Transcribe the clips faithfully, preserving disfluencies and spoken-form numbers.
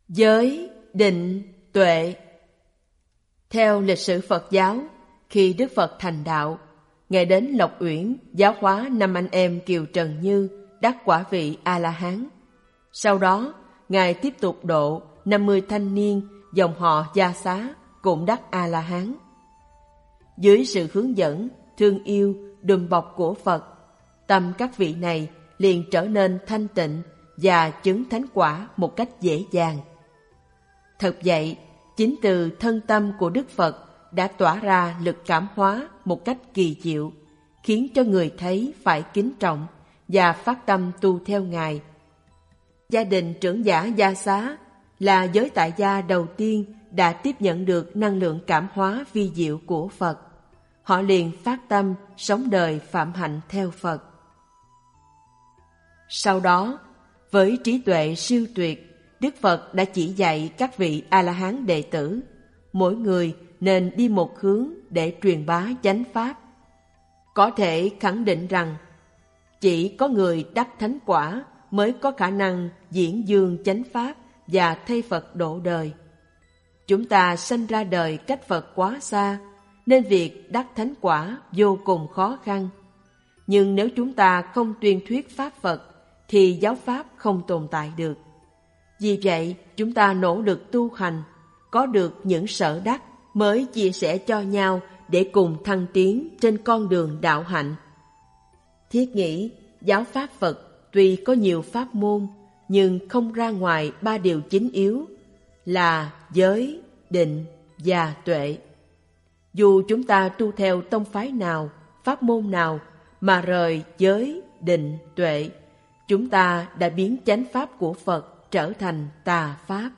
Giới, định, tuệ. Theo lịch sử Phật giáo, khi Đức Phật thành đạo, Ngài đến Lộc Uyển giáo hóa năm anh em Kiều Trần Như đắc quả vị A-la-hán. Sau đó, Ngài tiếp tục độ năm mươi thanh niên dòng họ Gia Xá cũng đắc A-la-hán. Dưới sự hướng dẫn, thương yêu, đùm bọc của Phật, tâm các vị này liền trở nên thanh tịnh và chứng thánh quả một cách dễ dàng. Thật vậy, chính từ thân tâm của Đức Phật đã tỏa ra lực cảm hóa một cách kỳ diệu, khiến cho người thấy phải kính trọng và phát tâm tu theo Ngài. Gia đình trưởng giả Gia Xá là giới tại gia đầu tiên đã tiếp nhận được năng lượng cảm hóa vi diệu của Phật. Họ liền phát tâm sống đời phạm hạnh theo Phật. Sau đó, với trí tuệ siêu tuyệt, Đức Phật đã chỉ dạy các vị A-la-hán đệ tử, mỗi người nên đi một hướng để truyền bá chánh pháp. Có thể khẳng định rằng, chỉ có người đắc thánh quả mới có khả năng diễn dương chánh pháp và thay Phật độ đời. Chúng ta sanh ra đời cách Phật quá xa, nên việc đắc thánh quả vô cùng khó khăn. Nhưng nếu chúng ta không tuyên thuyết pháp Phật, thì giáo pháp không tồn tại được. Vì vậy, chúng ta nỗ lực tu hành, có được những sở đắc mới chia sẻ cho nhau để cùng thăng tiến trên con đường đạo hạnh. Thiết nghĩ, giáo pháp Phật tuy có nhiều pháp môn, nhưng không ra ngoài ba điều chính yếu là giới, định và tuệ. Dù chúng ta tu theo tông phái nào, pháp môn nào mà rời giới, định, tuệ, chúng ta đã biến chánh pháp của Phật trở thành tà pháp.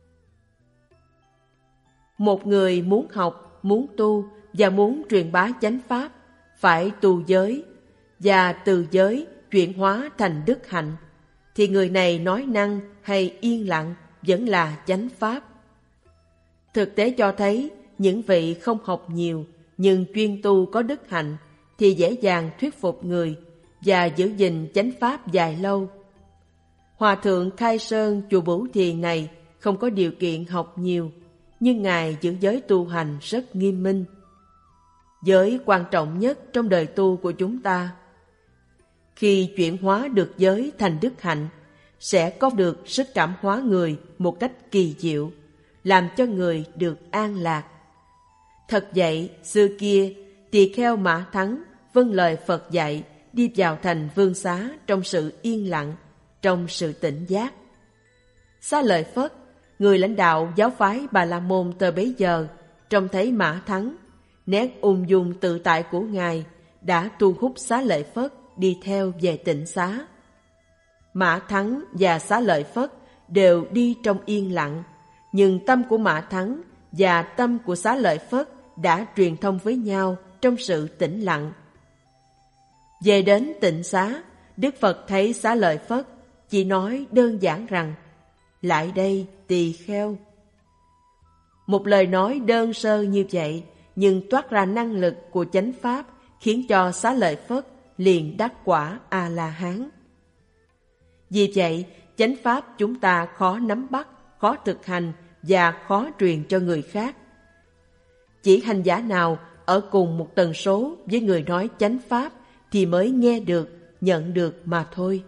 Một người muốn học, muốn tu và muốn truyền bá chánh pháp phải tu giới, và từ giới chuyển hóa thành đức hạnh, thì người này nói năng hay yên lặng vẫn là chánh pháp. Thực tế cho thấy, những vị không học nhiều nhưng chuyên tu có đức hạnh thì dễ dàng thuyết phục người và giữ gìn chánh pháp dài lâu. Hòa thượng Khai Sơn chùa Bửu Thiền này không có điều kiện học nhiều, nhưng Ngài giữ giới tu hành rất nghiêm minh. Giới quan trọng nhất trong đời tu của chúng ta. Khi chuyển hóa được giới thành đức hạnh, sẽ có được sức cảm hóa người một cách kỳ diệu, làm cho người được an lạc. Thật vậy, xưa kia, tỳ kheo Mã Thắng vâng lời Phật dạy, đi vào thành Vương Xá trong sự yên lặng, trong sự tỉnh giác. Xá Lợi Phất, người lãnh đạo giáo phái Bà La Môn thời bấy giờ, trông thấy Mã Thắng, nét ung dung tự tại của Ngài đã thu hút Xá Lợi Phất đi theo về Tịnh Xá. Mã Thắng và Xá Lợi Phất đều đi trong yên lặng, nhưng tâm của Mã Thắng và tâm của Xá Lợi Phất đã truyền thông với nhau trong sự tĩnh lặng. Về đến Tịnh Xá, Đức Phật thấy Xá Lợi Phất chỉ nói đơn giản rằng: "Lại đây, tỳ kheo." Một lời nói đơn sơ như vậy, nhưng toát ra năng lực của chánh pháp, khiến cho Xá Lợi Phất liền đắc quả A-la-hán. Vì vậy, chánh pháp chúng ta khó nắm bắt, khó thực hành và khó truyền cho người khác. Chỉ hành giả nào ở cùng một tần số với người nói chánh pháp thì mới nghe được, nhận được mà thôi.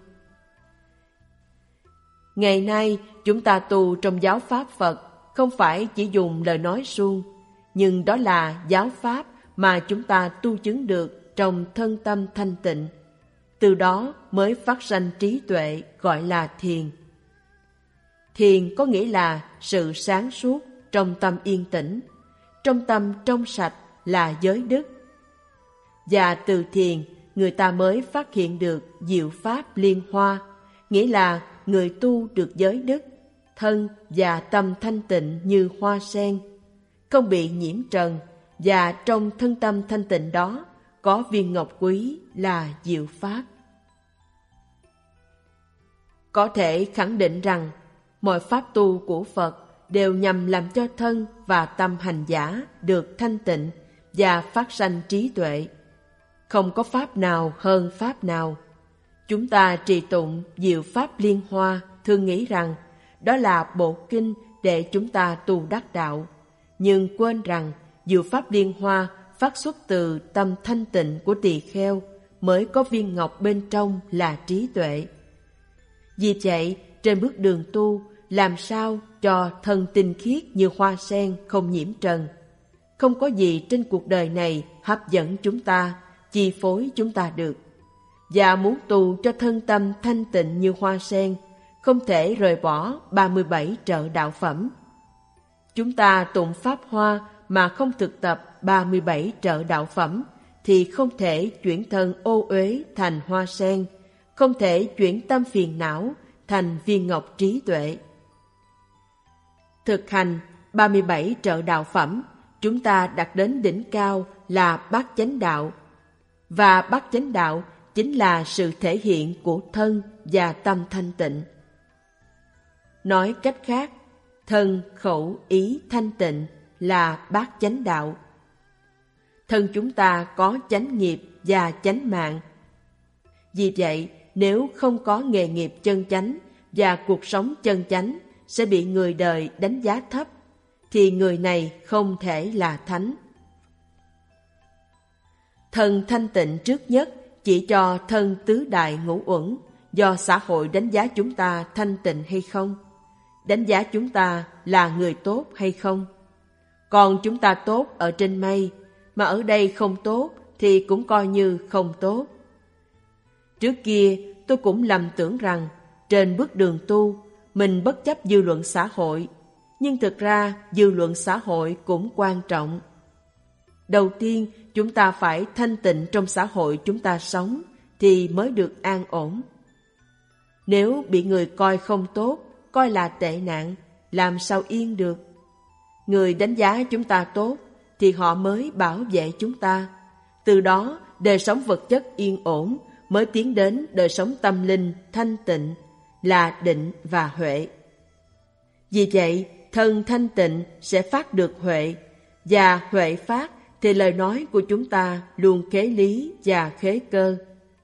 Ngày nay, chúng ta tu trong giáo pháp Phật không phải chỉ dùng lời nói suông, nhưng đó là giáo pháp mà chúng ta tu chứng được trong thân tâm thanh tịnh. Từ đó mới phát sanh trí tuệ, gọi là thiền. Thiền có nghĩa là sự sáng suốt trong tâm yên tĩnh, trong tâm trong sạch là giới đức. Và từ thiền, người ta mới phát hiện được diệu pháp liên hoa, nghĩa là người tu được giới đức, thân và tâm thanh tịnh như hoa sen, không bị nhiễm trần, và trong thân tâm thanh tịnh đó có viên ngọc quý là diệu pháp. Có thể khẳng định rằng mọi pháp tu của Phật đều nhằm làm cho thân và tâm hành giả được thanh tịnh và phát sanh trí tuệ. Không có pháp nào hơn pháp nào. Chúng ta trì tụng diệu pháp liên hoa, thường nghĩ rằng đó là bộ kinh để chúng ta tu đắc đạo. Nhưng quên rằng diệu pháp liên hoa phát xuất từ tâm thanh tịnh của tỳ kheo, mới có viên ngọc bên trong là trí tuệ. Vì vậy, trên bước đường tu, làm sao cho thân tinh khiết như hoa sen không nhiễm trần? Không có gì trên cuộc đời này hấp dẫn chúng ta, chi phối chúng ta được. Và muốn tu cho thân tâm thanh tịnh như hoa sen, không thể rời bỏ ba mươi bảy trợ đạo phẩm. Chúng ta tụng pháp hoa mà không thực tập ba mươi bảy trợ đạo phẩm, thì không thể chuyển thân ô uế thành hoa sen, không thể chuyển tâm phiền não thành viên ngọc trí tuệ. Thực hành ba mươi bảy trợ đạo phẩm, chúng ta đạt đến đỉnh cao là bát chánh đạo. Và bát chánh đạo chính là sự thể hiện của thân và tâm thanh tịnh. Nói cách khác, thân, khẩu, ý thanh tịnh là bát chánh đạo. Thân chúng ta có chánh nghiệp và chánh mạng. Vì vậy, nếu không có nghề nghiệp chân chánh và cuộc sống chân chánh sẽ bị người đời đánh giá thấp, thì người này không thể là thánh. Thân thanh tịnh trước nhất chỉ cho thân tứ đại ngũ uẩn, do xã hội đánh giá chúng ta thanh tịnh hay không, đánh giá chúng ta là người tốt hay không. Còn chúng ta tốt ở trên mây, mà ở đây không tốt thì cũng coi như không tốt. Trước kia tôi cũng lầm tưởng rằng trên bước đường tu mình bất chấp dư luận xã hội, nhưng thực ra dư luận xã hội cũng quan trọng. Đầu tiên, chúng ta phải thanh tịnh trong xã hội chúng ta sống thì mới được an ổn. Nếu bị người coi không tốt, coi là tệ nạn, làm sao yên được? Người đánh giá chúng ta tốt thì họ mới bảo vệ chúng ta. Từ đó, đời sống vật chất yên ổn mới tiến đến đời sống tâm linh thanh tịnh là định và huệ. Vì vậy, thân thanh tịnh sẽ phát được huệ, và huệ phát thì lời nói của chúng ta luôn khế lý và khế cơ.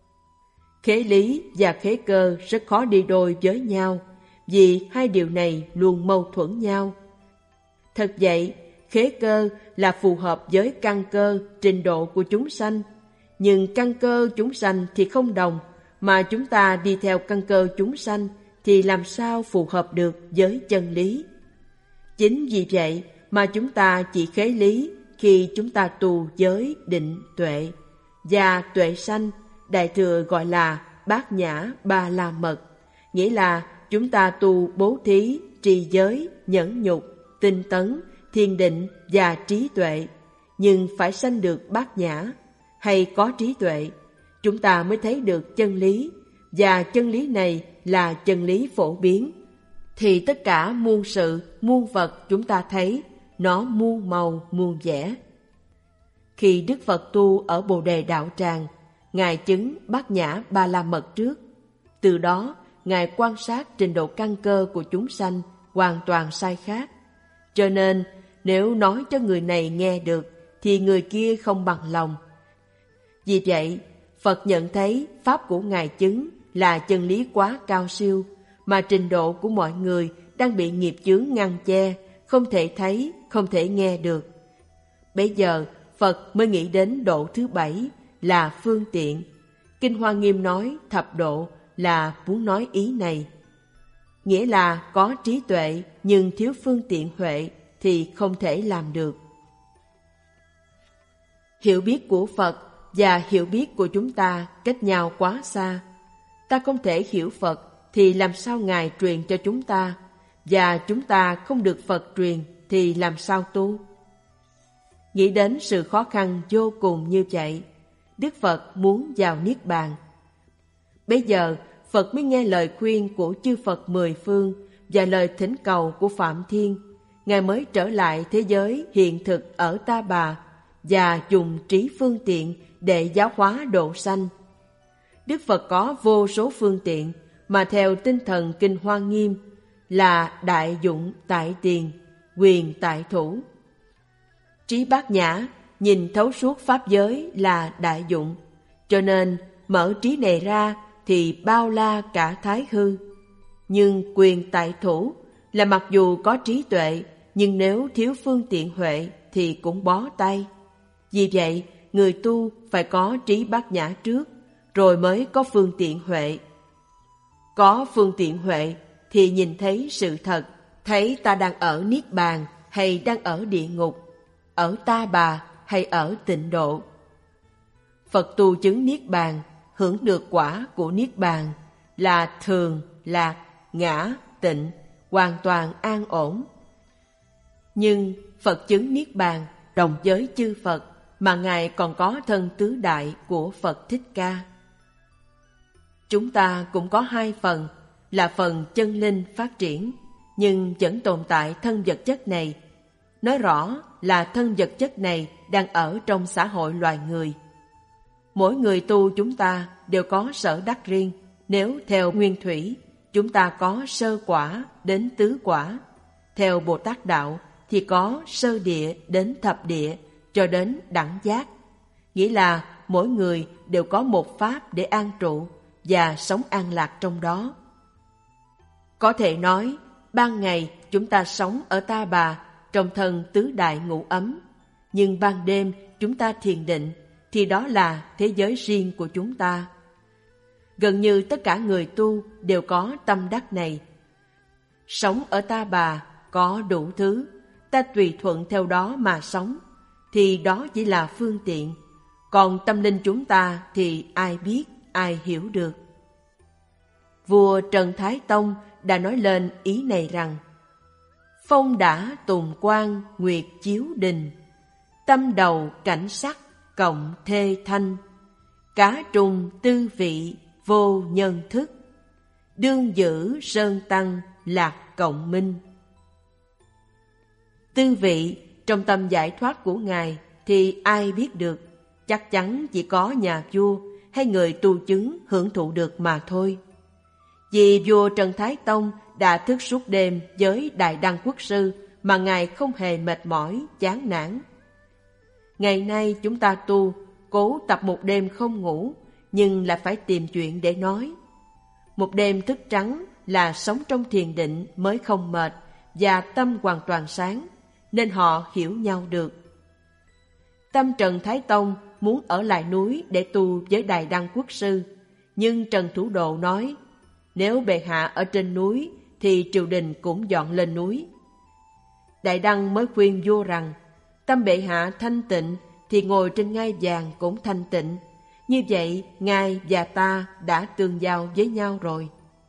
Khế lý và khế cơ rất khó đi đôi với nhau, vì hai điều này luôn mâu thuẫn nhau. Thật vậy, khế cơ là phù hợp với căn cơ, trình độ của chúng sanh. Nhưng căn cơ chúng sanh thì không đồng, mà chúng ta đi theo căn cơ chúng sanh thì làm sao phù hợp được với chân lý. Chính vì vậy mà chúng ta chỉ khế lý khi chúng ta tu giới định tuệ, và tuệ sanh, Đại Thừa gọi là bát nhã ba la mật, nghĩa là chúng ta tu bố thí, trì giới, nhẫn nhục, tinh tấn, thiền định và trí tuệ, nhưng phải sanh được bát nhã, hay có trí tuệ, chúng ta mới thấy được chân lý, và chân lý này là chân lý phổ biến. Thì tất cả muôn sự, muôn vật chúng ta thấy, nó muôn màu, muôn vẻ. Khi Đức Phật tu ở Bồ Đề Đạo Tràng, Ngài chứng bát nhã ba la mật trước. Từ đó, Ngài quan sát trình độ căn cơ của chúng sanh hoàn toàn sai khác. Cho nên, nếu nói cho người này nghe được, thì người kia không bằng lòng. Vì vậy, Phật nhận thấy pháp của Ngài chứng là chân lý quá cao siêu, mà trình độ của mọi người đang bị nghiệp chướng ngăn che, không thể thấy, không thể nghe được. Bây giờ, Phật mới nghĩ đến độ thứ bảy là phương tiện. Kinh Hoa Nghiêm nói thập độ là muốn nói ý này. Nghĩa là có trí tuệ nhưng thiếu phương tiện huệ thì không thể làm được. Hiểu biết của Phật và hiểu biết của chúng ta cách nhau quá xa. Ta không thể hiểu Phật thì làm sao Ngài truyền cho chúng ta, và chúng ta không được Phật truyền thì làm sao tu? Nghĩ đến sự khó khăn vô cùng như vậy, Đức Phật muốn vào Niết Bàn. Bây giờ, Phật mới nghe lời khuyên của chư Phật mười phương và lời thỉnh cầu của Phạm Thiên. Ngài mới trở lại thế giới hiện thực ở Ta Bà và dùng trí phương tiện để giáo hóa độ sanh. Đức Phật có vô số phương tiện, mà theo tinh thần Kinh Hoa Nghiêm là đại dụng tại tiền, quyền tại thủ. Trí bát nhã, nhìn thấu suốt pháp giới là đại dụng, cho nên mở trí này ra thì bao la cả thái hư. Nhưng quyền tại thủ là mặc dù có trí tuệ, nhưng nếu thiếu phương tiện huệ thì cũng bó tay. Vì vậy, người tu phải có trí bát nhã trước, rồi mới có phương tiện huệ. Có phương tiện huệ thì nhìn thấy sự thật, thấy ta đang ở Niết Bàn hay đang ở địa ngục, ở Ta Bà hay ở Tịnh Độ. Phật tu chứng Niết Bàn, hưởng được quả của Niết Bàn là thường, lạc, ngã, tịnh, hoàn toàn an ổn. Nhưng Phật chứng Niết Bàn đồng với chư Phật, mà Ngài còn có thân tứ đại của Phật Thích Ca. Chúng ta cũng có hai phần, là phần chân linh phát triển, nhưng vẫn tồn tại thân vật chất này. Nói rõ là thân vật chất này đang ở trong xã hội loài người. Mỗi người tu chúng ta đều có sở đắc riêng. Nếu theo nguyên thủy, chúng ta có sơ quả đến tứ quả. Theo Bồ Tát Đạo thì có sơ địa đến thập địa cho đến đẳng giác. Nghĩa là mỗi người đều có một pháp để an trụ và sống an lạc trong đó. Có thể nói, ban ngày chúng ta sống ở Ta Bà trong thân tứ đại ngũ ấm, nhưng ban đêm chúng ta thiền định thì đó là thế giới riêng của chúng ta. Gần như tất cả người tu đều có tâm đắc này. Sống ở Ta Bà có đủ thứ, ta tùy thuận theo đó mà sống, thì đó chỉ là phương tiện. Còn tâm linh chúng ta thì ai biết, ai hiểu được. Vua Trần Thái Tông đã nói lên ý này rằng: phong đã tùng quang nguyệt chiếu đình, tâm đầu cảnh sắc cộng thê thanh, cá trùng tư vị vô nhân thức, đương giữ sơn tăng lạc cộng minh. Tư vị trong tâm giải thoát của Ngài thì ai biết được, chắc chắn chỉ có nhà vua hay người tu chứng hưởng thụ được mà thôi. Vì vua Trần Thái Tông đã thức suốt đêm với Đại Đăng Quốc Sư mà Ngài không hề mệt mỏi, chán nản. Ngày nay chúng ta tu, cố tập một đêm không ngủ, nhưng lại phải tìm chuyện để nói. Một đêm thức trắng là sống trong thiền định mới không mệt và tâm hoàn toàn sáng, nên họ hiểu nhau được. Tâm Trần Thái Tông muốn ở lại núi để tu với Đại Đăng Quốc Sư, nhưng Trần Thủ Độ nói, nếu bệ hạ ở trên núi thì triều đình cũng dọn lên núi. Đại Đăng mới khuyên vua rằng, tâm bệ hạ thanh tịnh thì ngồi trên ngai vàng cũng thanh tịnh. Như vậy, ngài và ta đã tương giao với nhau rồi.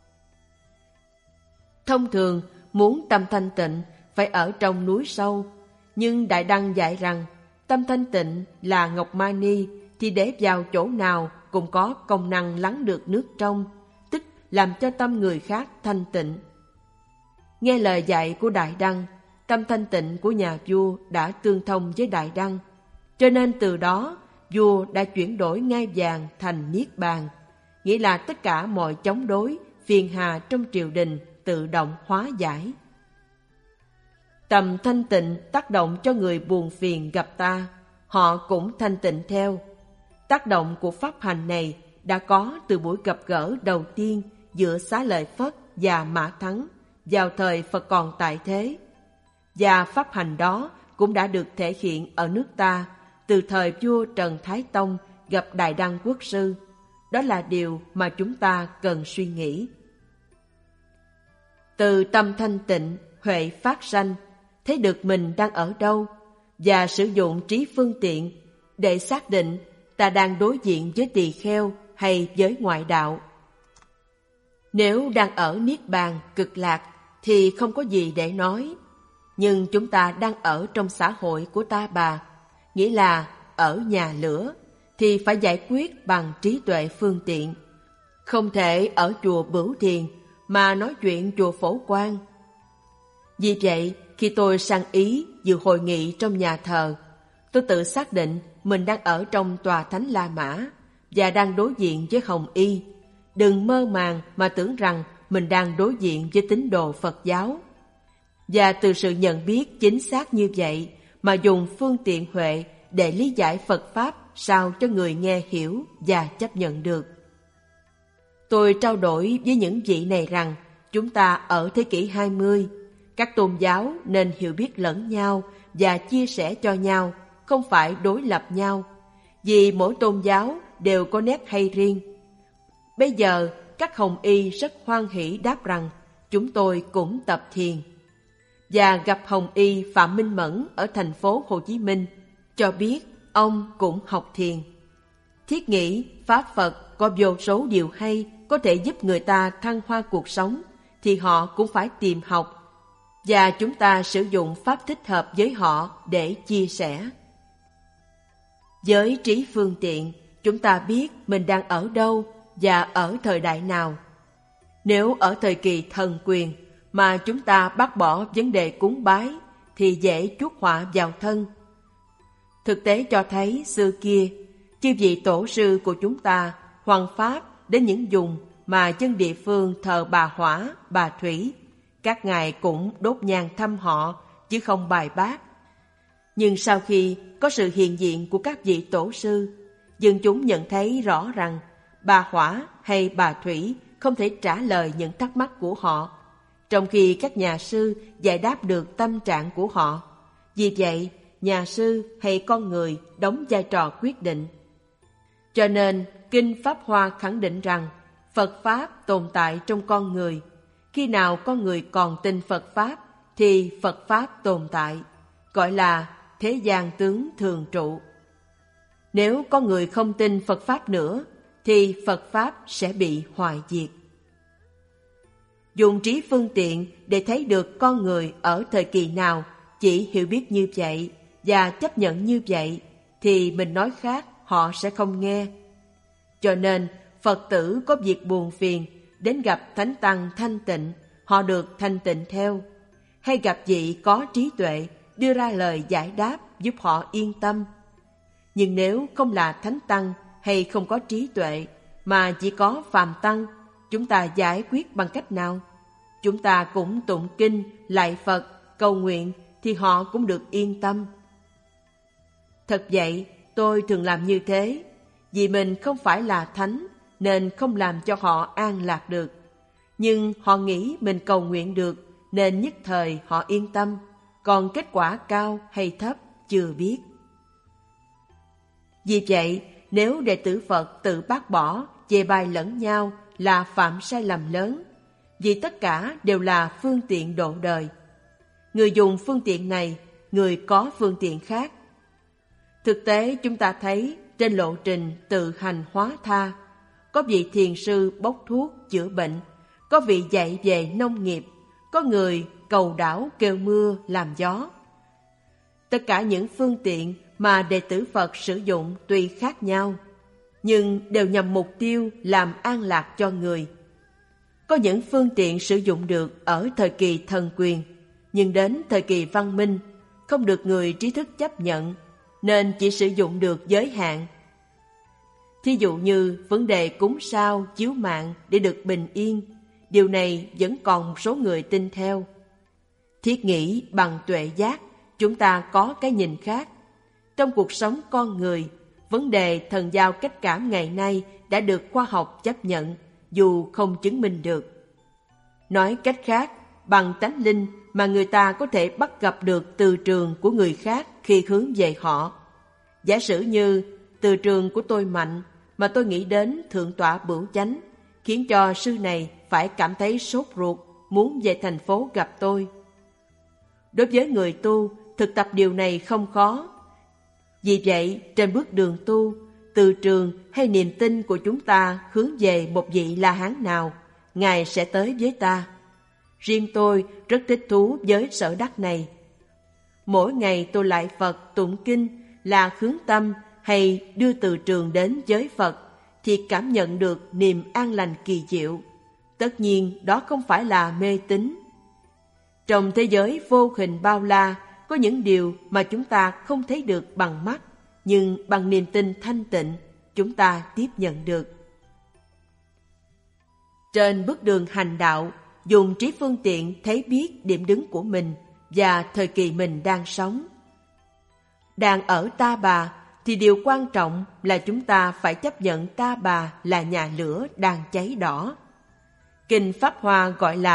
Thông thường, muốn tâm thanh tịnh phải ở trong núi sâu, nhưng Đại Đăng dạy rằng, tâm thanh tịnh là ngọc mai ni thì để vào chỗ nào cũng có công năng lắng được nước trong, tức làm cho tâm người khác thanh tịnh. Nghe lời dạy của Đại Đăng, tâm thanh tịnh của nhà vua đã tương thông với Đại Đăng, cho nên từ đó vua đã chuyển đổi ngai vàng thành niết bàn, nghĩa là tất cả mọi chống đối, phiền hà trong triều đình tự động hóa giải. Tâm thanh tịnh tác động cho người buồn phiền gặp ta, họ cũng thanh tịnh theo. Tác động của pháp hành này đã có từ buổi gặp gỡ đầu tiên giữa Xá Lợi Phất và Mã Thắng vào thời Phật còn tại thế, và pháp hành đó cũng đã được thể hiện ở nước ta từ thời vua Trần Thái Tông gặp Đại Đăng Quốc Sư. Đó là điều mà chúng ta cần suy nghĩ. Từ tâm thanh tịnh, huệ phát sanh, thấy được mình đang ở đâu, và sử dụng trí phương tiện để xác định ta đang đối diện với tỳ kheo hay với ngoại đạo. Nếu đang ở Niết Bàn cực lạc thì không có gì để nói, nhưng chúng ta đang ở trong xã hội của Ta Bà, nghĩa là ở nhà lửa, thì phải giải quyết bằng trí tuệ phương tiện. Không thể ở chùa Bửu Thiền mà nói chuyện chùa Phổ Quang. Vì vậy, khi tôi sang Ý dự hội nghị trong nhà thờ, tôi tự xác định mình đang ở trong tòa Thánh La Mã và đang đối diện với Hồng Y. Đừng mơ màng mà tưởng rằng mình đang đối diện với tín đồ Phật giáo. Và từ sự nhận biết chính xác như vậy mà dùng phương tiện huệ để lý giải Phật Pháp sao cho người nghe hiểu và chấp nhận được. Tôi trao đổi với những vị này rằng chúng ta ở thế kỷ hai mươi, Các tôn giáo nên hiểu biết lẫn nhau và chia sẻ cho nhau, không phải đối lập nhau, vì mỗi tôn giáo đều có nét hay riêng. Bây giờ, các hồng y rất hoan hỷ đáp rằng chúng tôi cũng tập thiền. Và gặp hồng y Phạm Minh Mẫn ở thành phố Hồ Chí Minh, cho biết ông cũng học thiền. Thiết nghĩ Pháp Phật có vô số điều hay có thể giúp người ta thăng hoa cuộc sống, thì họ cũng phải tìm học, và chúng ta sử dụng pháp thích hợp với họ để chia sẻ. Với trí phương tiện, chúng ta biết mình đang ở đâu và ở thời đại nào. Nếu ở thời kỳ thần quyền mà chúng ta bác bỏ vấn đề cúng bái thì dễ chuốc họa vào thân. Thực tế cho thấy xưa kia, chư vị tổ sư của chúng ta hoằng pháp đến những vùng mà dân địa phương thờ bà Hỏa, bà Thủy, các ngài cũng đốt nhang thăm họ chứ không bài bác. Nhưng sau khi có sự hiện diện của các vị tổ sư, dân chúng nhận thấy rõ rằng bà Hỏa hay bà Thủy không thể trả lời những thắc mắc của họ, trong khi các nhà sư giải đáp được tâm trạng của họ. Vì vậy, nhà sư hay con người đóng vai trò quyết định. Cho nên, Kinh Pháp Hoa khẳng định rằng Phật Pháp tồn tại trong con người. Khi nào con người còn tin Phật Pháp, thì Phật Pháp tồn tại, gọi là thế gian tướng thường trụ. Nếu con người không tin Phật Pháp nữa, thì Phật Pháp sẽ bị hoại diệt. Dùng trí phương tiện để thấy được con người ở thời kỳ nào chỉ hiểu biết như vậy và chấp nhận như vậy, thì mình nói khác họ sẽ không nghe. Cho nên Phật tử có việc buồn phiền đến gặp Thánh Tăng thanh tịnh, họ được thanh tịnh theo, hay gặp vị có trí tuệ đưa ra lời giải đáp giúp họ yên tâm. Nhưng nếu không là Thánh Tăng hay không có trí tuệ mà chỉ có phàm tăng, chúng ta giải quyết bằng cách nào? Chúng ta cũng tụng kinh, lạy Phật, cầu nguyện thì họ cũng được yên tâm. Thật vậy, tôi thường làm như thế, vì mình không phải là thánh nên không làm cho họ an lạc được. Nhưng họ nghĩ mình cầu nguyện được nên nhất thời họ yên tâm, còn kết quả cao hay thấp chưa biết. Vì vậy, nếu đệ tử Phật tự bác bỏ, chê bai lẫn nhau là phạm sai lầm lớn, vì tất cả đều là phương tiện độ đời. Người dùng phương tiện này, người có phương tiện khác. Thực tế chúng ta thấy trên lộ trình tự hành hóa tha, có vị thiền sư bốc thuốc chữa bệnh, có vị dạy về nông nghiệp, có người cầu đảo kêu mưa làm gió. Tất cả những phương tiện mà đệ tử Phật sử dụng tuy khác nhau, nhưng đều nhằm mục tiêu làm an lạc cho người. Có những phương tiện sử dụng được ở thời kỳ thần quyền, nhưng đến thời kỳ văn minh không được người trí thức chấp nhận, nên chỉ sử dụng được giới hạn. Thí dụ như vấn đề cúng sao, chiếu mạng để được bình yên, điều này vẫn còn một số người tin theo. Thiết nghĩ bằng tuệ giác, chúng ta có cái nhìn khác. Trong cuộc sống con người, vấn đề thần giao cách cảm ngày nay đã được khoa học chấp nhận, dù không chứng minh được. Nói cách khác, bằng tánh linh mà người ta có thể bắt gặp được từ trường của người khác khi hướng về họ. Giả sử như từ trường của tôi mạnh mà tôi nghĩ đến Thượng tọa Bửu Chánh, khiến cho sư này phải cảm thấy sốt ruột, muốn về thành phố gặp tôi. Đối với người tu, thực tập điều này không khó. Vì vậy, trên bước đường tu, từ trường hay niềm tin của chúng ta hướng về một vị La Hán nào, Ngài sẽ tới với ta. Riêng tôi rất thích thú với sở đắc này. Mỗi ngày tôi lại Phật tụng kinh là hướng tâm hay đưa từ trường đến với Phật, thì cảm nhận được niềm an lành kỳ diệu. Tất nhiên đó không phải là mê tín. Trong thế giới vô hình bao la, có những điều mà chúng ta không thấy được bằng mắt, nhưng bằng niềm tin thanh tịnh, chúng ta tiếp nhận được. Trên bước đường hành đạo, dùng trí phương tiện thấy biết điểm đứng của mình và thời kỳ mình đang sống. Đang ở Ta Bà, thì điều quan trọng là chúng ta phải chấp nhận Ta Bà là nhà lửa đang cháy đỏ. Kinh Pháp Hoa gọi là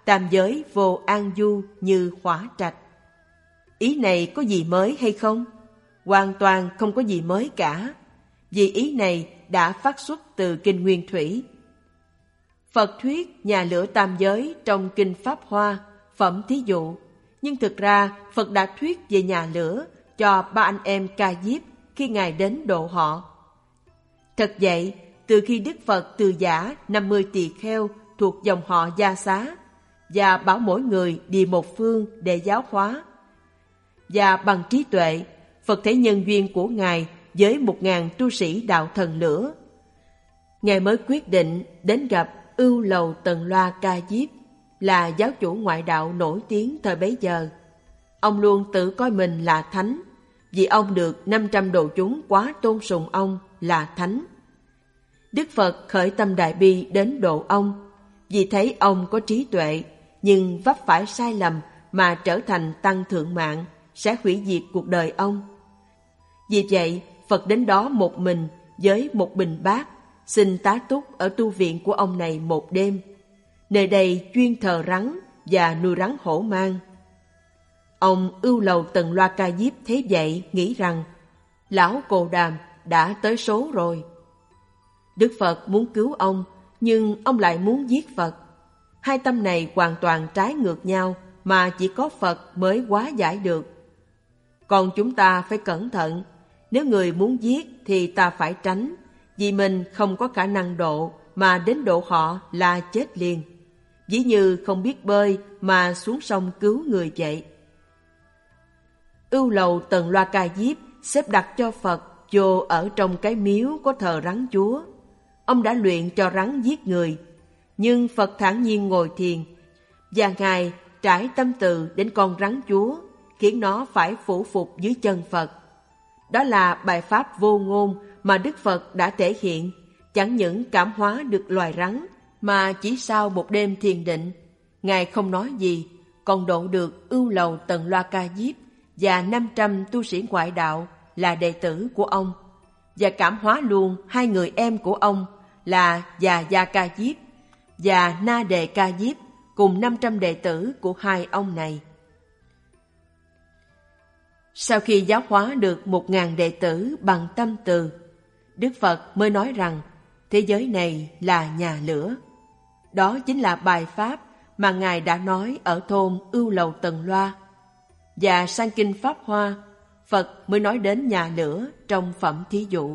tam giới vô an du như khỏa trạch. Ý này có gì mới hay không? Hoàn toàn không có gì mới cả, vì ý này đã phát xuất từ Kinh Nguyên Thủy. Phật thuyết nhà lửa tam giới trong Kinh Pháp Hoa, phẩm thí dụ, nhưng thực ra Phật đã thuyết về nhà lửa cho ba anh em Ca Diếp khi Ngài đến độ họ. Thật vậy, từ khi Đức Phật từ giả năm mươi tỳ kheo thuộc dòng họ Gia Xá và bảo mỗi người đi một phương để giáo hóa, và bằng trí tuệ, Phật thấy nhân duyên của Ngài với một ngàn tu sĩ đạo thần lửa, Ngài mới quyết định đến gặp Ưu Lầu Tần Loa Ca Diếp, là giáo chủ ngoại đạo nổi tiếng thời bấy giờ. Ông luôn tự coi mình là thánh, vì ông được năm trăm đồ chúng quá tôn sùng ông là thánh. Đức Phật khởi tâm đại bi đến độ ông, vì thấy ông có trí tuệ, nhưng vấp phải sai lầm mà trở thành tăng thượng mạng, sẽ hủy diệt cuộc đời ông. Vì vậy, Phật đến đó một mình với một bình bát, xin tá túc ở tu viện của ông này một đêm. Nơi đây chuyên thờ rắn và nuôi rắn hổ mang. Ông Ưu Lầu Tần Loa Ca Diếp thấy vậy, nghĩ rằng lão Cồ Đàm đã tới số rồi. Đức Phật muốn cứu ông, nhưng ông lại muốn giết Phật. Hai tâm này hoàn toàn trái ngược nhau, mà chỉ có Phật mới hóa giải được. Còn chúng ta phải cẩn thận, nếu người muốn giết thì ta phải tránh, vì mình không có khả năng độ, mà đến độ họ là chết liền. Ví như không biết bơi mà xuống sông cứu người vậy. Ưu Lầu Tần Loa Ca Diếp xếp đặt cho Phật vô ở trong cái miếu có thờ rắn chúa. Ông đã luyện cho rắn giết người, nhưng Phật thản nhiên ngồi thiền, và Ngài trải tâm từ đến con rắn chúa, khiến nó phải phủ phục dưới chân Phật. Đó là bài pháp vô ngôn mà Đức Phật đã thể hiện, chẳng những cảm hóa được loài rắn, mà chỉ sau một đêm thiền định, Ngài không nói gì, còn độ được Ưu Lầu Tần Loa Ca Diếp và năm trăm tu sĩ ngoại đạo là đệ tử của ông, và cảm hóa luôn hai người em của ông là Già Gia Ca Diếp và Na Đề Ca Diếp cùng năm trăm đệ tử của hai ông này. Sau khi giáo hóa được một ngàn đệ tử bằng tâm từ, Đức Phật mới nói rằng thế giới này là nhà lửa. Đó chính là bài pháp mà Ngài đã nói ở thôn Ưu Lầu Tần Loa. Và sang Kinh Pháp Hoa, Phật mới nói đến nhà lửa trong phẩm thí dụ.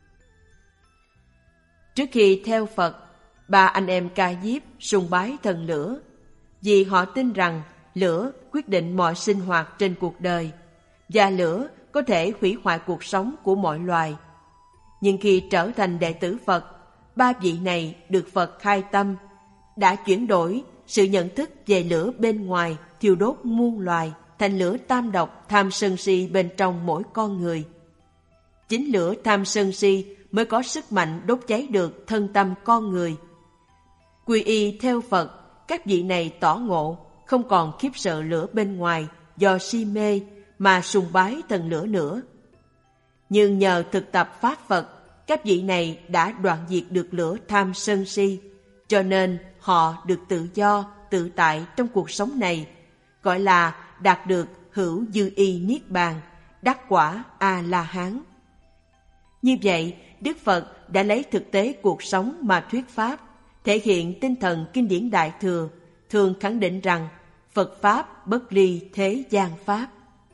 Trước khi theo Phật, ba anh em Ca Diếp sùng bái thần lửa, vì họ tin rằng lửa quyết định mọi sinh hoạt trên cuộc đời, và lửa có thể hủy hoại cuộc sống của mọi loài. Nhưng khi trở thành đệ tử Phật, ba vị này được Phật khai tâm, đã chuyển đổi sự nhận thức về lửa bên ngoài thiêu đốt muôn loài thành lửa tam độc tham sân si bên trong mỗi con người. Chính lửa tham sân si mới có sức mạnh đốt cháy được thân tâm con người. Quy y theo Phật, các vị này tỏ ngộ, không còn khiếp sợ lửa bên ngoài do si mê mà sùng bái thần lửa nữa. Nhưng nhờ thực tập Pháp Phật, các vị này đã đoạn diệt được lửa tham sân si, cho nên họ được tự do, tự tại trong cuộc sống này, gọi là đạt được hữu dư y niết bàn, đắc quả A-la-hán. Như vậy, Đức Phật đã lấy thực tế cuộc sống mà thuyết Pháp, thể hiện tinh thần kinh điển Đại Thừa, thường khẳng định rằng Phật Pháp bất ly thế gian Pháp.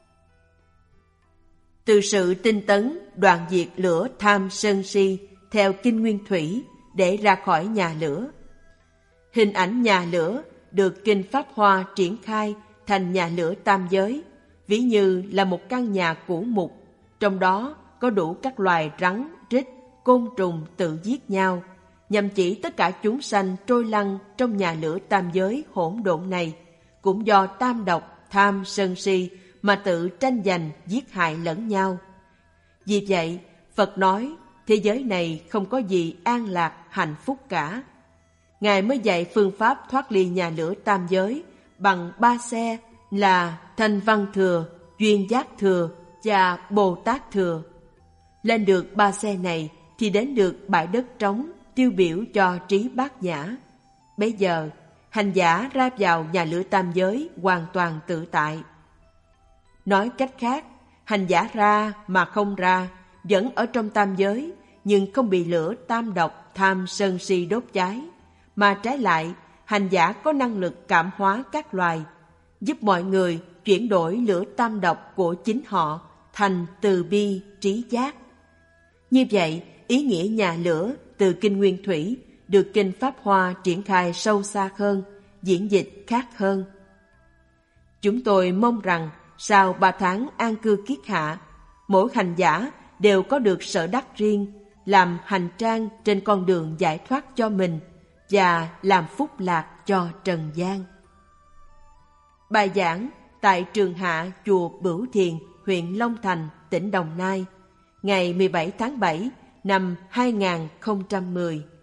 Từ sự tinh tấn đoạn diệt lửa tham sân si theo Kinh Nguyên Thủy để ra khỏi nhà lửa. Hình ảnh nhà lửa được Kinh Pháp Hoa triển khai thành nhà lửa tam giới, ví như là một căn nhà cũ mục, trong đó có đủ các loài rắn, rít, côn trùng tự giết nhau, nhằm chỉ tất cả chúng sanh trôi lăn trong nhà lửa tam giới hỗn độn này, cũng do tam độc, tham, sân si mà tự tranh giành giết hại lẫn nhau. Vì vậy, Phật nói thế giới này không có gì an lạc, hạnh phúc cả. Ngài mới dạy phương pháp thoát ly nhà lửa tam giới bằng ba xe là Thanh Văn Thừa, Duyên Giác Thừa và Bồ Tát Thừa. Lên được ba xe này thì đến được bãi đất trống tiêu biểu cho trí bát nhã. Bây giờ, hành giả ra vào nhà lửa tam giới hoàn toàn tự tại. Nói cách khác, hành giả ra mà không ra, vẫn ở trong tam giới, nhưng không bị lửa tam độc tham sân si đốt cháy, mà trái lại, hành giả có năng lực cảm hóa các loài, giúp mọi người chuyển đổi lửa tam độc của chính họ thành từ bi trí giác. Như vậy, ý nghĩa nhà lửa từ Kinh Nguyên Thủy được Kinh Pháp Hoa triển khai sâu xa hơn, diễn dịch khác hơn. Chúng tôi mong rằng sau ba tháng an cư kiết hạ, mỗi hành giả đều có được sở đắc riêng, làm hành trang trên con đường giải thoát cho mình và làm phúc lạc cho trần gian. Bài giảng tại Trường Hạ chùa Bửu Thiền, huyện Long Thành, tỉnh Đồng Nai, ngày mười bảy tháng bảy năm hai nghìn không trăm mười.